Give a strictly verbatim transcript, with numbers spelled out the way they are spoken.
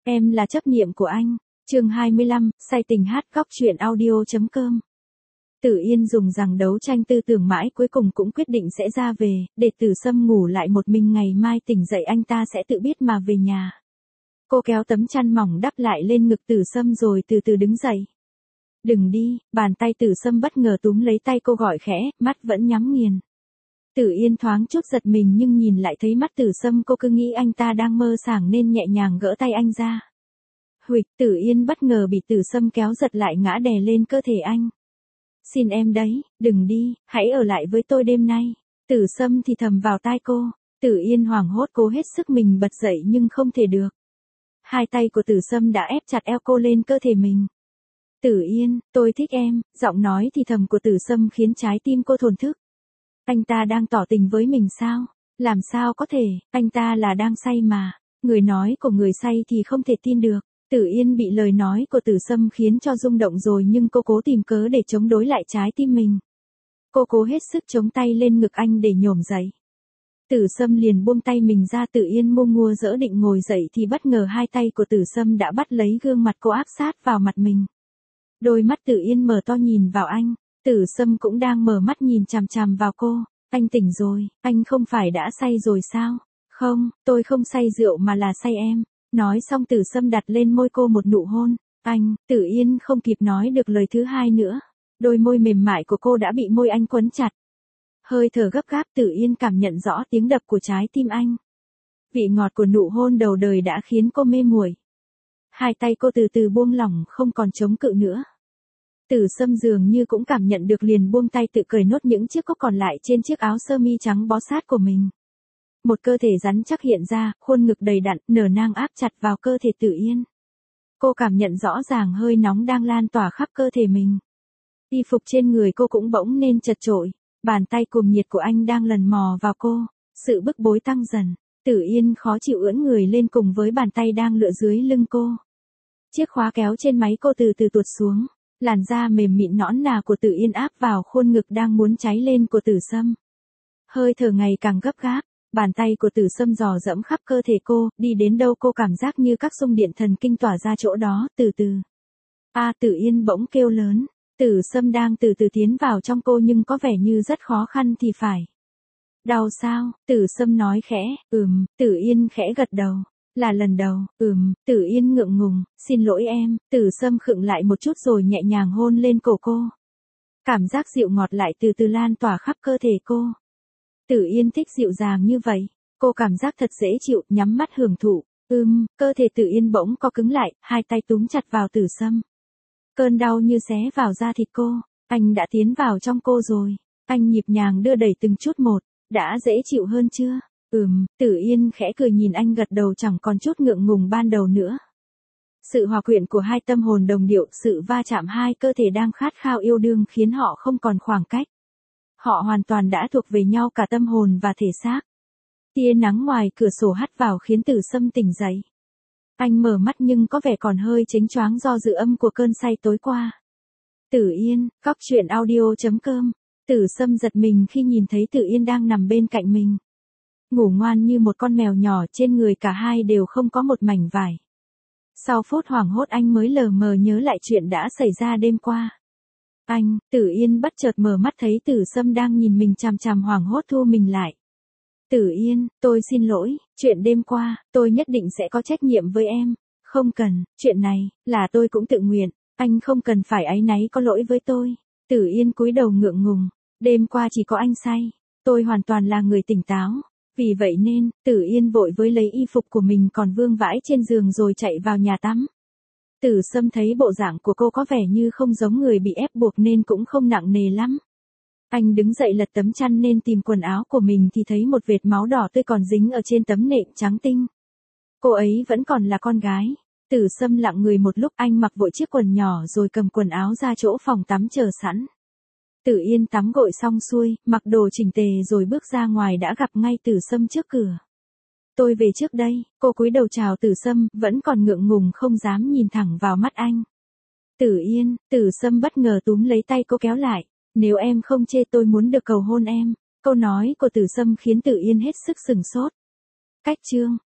Em là chấp niệm của anh. Chương hai mươi lăm, say tình hát góc truyện audio.com. Tử Yên dùng rằng đấu tranh tư tưởng mãi cuối cùng cũng quyết định sẽ ra về, để Tử Sâm ngủ lại một mình, ngày mai tỉnh dậy anh ta sẽ tự biết mà về nhà. Cô kéo tấm chăn mỏng đắp lại lên ngực Tử Sâm rồi từ từ đứng dậy. Đừng đi, bàn tay Tử Sâm bất ngờ túm lấy tay cô gọi khẽ, mắt vẫn nhắm nghiền. Tử Yên thoáng chút giật mình nhưng nhìn lại thấy mắt Tử Sâm, cô cứ nghĩ anh ta đang mơ sảng nên nhẹ nhàng gỡ tay anh ra. Huỵch, Tử Yên bất ngờ bị Tử Sâm kéo giật lại ngã đè lên cơ thể anh. Xin em đấy, đừng đi, hãy ở lại với tôi đêm nay. Tử Sâm thì thầm vào tai cô. Tử Yên hoảng hốt cố hết sức mình bật dậy nhưng không thể được. Hai tay của Tử Sâm đã ép chặt eo cô lên cơ thể mình. Tử Yên, tôi thích em, giọng nói thì thầm của Tử Sâm khiến trái tim cô thổn thức. Anh ta đang tỏ tình với mình sao? Làm sao có thể, anh ta là đang say mà. Người nói của người say thì không thể tin được. Tử Yên bị lời nói của Tử Sâm khiến cho rung động rồi nhưng cô cố tìm cớ để chống đối lại trái tim mình. Cô cố hết sức chống tay lên ngực anh để nhổm dậy. Tử Sâm liền buông tay mình ra. Tử Yên ngu ngua dỡ định ngồi dậy thì bất ngờ hai tay của Tử Sâm đã bắt lấy gương mặt cô áp sát vào mặt mình. Đôi mắt Tử Yên mở to nhìn vào anh. Tử Sâm cũng đang mở mắt nhìn chằm chằm vào cô. Anh tỉnh rồi, anh không phải đã say rồi sao? Không, tôi không say rượu mà là say em. Nói xong Tử Sâm đặt lên môi cô một nụ hôn. Anh, Tử Yên không kịp nói được lời thứ hai nữa. Đôi môi mềm mại của cô đã bị môi anh quấn chặt. Hơi thở gấp gáp, Tử Yên cảm nhận rõ tiếng đập của trái tim anh. Vị ngọt của nụ hôn đầu đời đã khiến cô mê muội. Hai tay cô từ từ buông lỏng, không còn chống cự nữa. Tử Sâm dường như cũng cảm nhận được, liền buông tay tự cởi nốt những chiếc cúc còn lại trên chiếc áo sơ mi trắng bó sát của mình. Một cơ thể rắn chắc hiện ra, khuôn ngực đầy đặn, nở nang áp chặt vào cơ thể Tử Yên. Cô cảm nhận rõ ràng hơi nóng đang lan tỏa khắp cơ thể mình. Y phục trên người cô cũng bỗng nên chật chội, bàn tay cuồng nhiệt của anh đang lần mò vào cô, sự bức bối tăng dần. Tử Yên khó chịu ưỡn người lên cùng với bàn tay đang lựa dưới lưng cô. Chiếc khóa kéo trên máy cô từ từ tuột xuống. Làn da mềm mịn nõn nà của Tử Yên áp vào khuôn ngực đang muốn cháy lên của Tử Sâm. Hơi thở ngày càng gấp gáp, bàn tay của Tử Sâm dò dẫm khắp cơ thể cô, đi đến đâu cô cảm giác như các xung điện thần kinh tỏa ra chỗ đó, từ từ. A à, Tử Yên bỗng kêu lớn, Tử Sâm đang từ từ tiến vào trong cô nhưng có vẻ như rất khó khăn thì phải. Đau sao? Tử Sâm nói khẽ, ừm, Tử Yên khẽ gật đầu. Là lần đầu, ừm, Tử Yên ngượng ngùng, xin lỗi em. Tử Sâm khựng lại một chút rồi nhẹ nhàng hôn lên cổ cô. Cảm giác dịu ngọt lại từ từ lan tỏa khắp cơ thể cô. Tử Yên thích dịu dàng như vậy, cô cảm giác thật dễ chịu, nhắm mắt hưởng thụ. Ừm, cơ thể Tử Yên bỗng co cứng lại, hai tay túm chặt vào Tử Sâm. Cơn đau như xé vào da thịt cô, anh đã tiến vào trong cô rồi. Anh nhịp nhàng đưa đẩy từng chút một, đã dễ chịu hơn chưa? Ừm, Tử Yên khẽ cười nhìn anh gật đầu, chẳng còn chút ngượng ngùng ban đầu nữa. Sự hòa quyện của hai tâm hồn đồng điệu, sự va chạm hai cơ thể đang khát khao yêu đương khiến họ không còn khoảng cách. Họ hoàn toàn đã thuộc về nhau cả tâm hồn và thể xác. Tia nắng ngoài cửa sổ hắt vào khiến Tử Sâm tỉnh dậy. Anh mở mắt nhưng có vẻ còn hơi chếnh choáng do dư âm của cơn say tối qua. Tử Yên, góc truyện audio.com. Tử Sâm giật mình khi nhìn thấy Tử Yên đang nằm bên cạnh mình. Ngủ ngoan như một con mèo nhỏ, trên người cả hai đều không có một mảnh vải. Sau phút hoảng hốt anh mới lờ mờ nhớ lại chuyện đã xảy ra đêm qua. Anh, Tử Yên bất chợt mở mắt thấy Tử Sâm đang nhìn mình chằm chằm, hoảng hốt thu mình lại. Tử Yên, tôi xin lỗi, chuyện đêm qua, tôi nhất định sẽ có trách nhiệm với em. Không cần, chuyện này, là tôi cũng tự nguyện, anh không cần phải áy náy có lỗi với tôi. Tử Yên cúi đầu ngượng ngùng, đêm qua chỉ có anh say, tôi hoàn toàn là người tỉnh táo. Vì vậy nên, Tử Yên vội với lấy y phục của mình còn vương vãi trên giường rồi chạy vào nhà tắm. Tử Sâm thấy bộ dạng của cô có vẻ như không giống người bị ép buộc nên cũng không nặng nề lắm. Anh đứng dậy lật tấm chăn nên tìm quần áo của mình thì thấy một vệt máu đỏ tươi còn dính ở trên tấm nệm trắng tinh. Cô ấy vẫn còn là con gái. Tử Sâm lặng người một lúc, anh mặc vội chiếc quần nhỏ rồi cầm quần áo ra chỗ phòng tắm chờ sẵn. Tử Yên tắm gội xong xuôi, mặc đồ chỉnh tề rồi bước ra ngoài đã gặp ngay Tử Sâm trước cửa. Tôi về trước đây, cô cúi đầu chào Tử Sâm, vẫn còn ngượng ngùng không dám nhìn thẳng vào mắt anh. Tử Yên, Tử Sâm bất ngờ túm lấy tay cô kéo lại. Nếu em không chê tôi muốn được cầu hôn em. Câu nói của Tử Sâm khiến Tử Yên hết sức sừng sốt. Cách chương.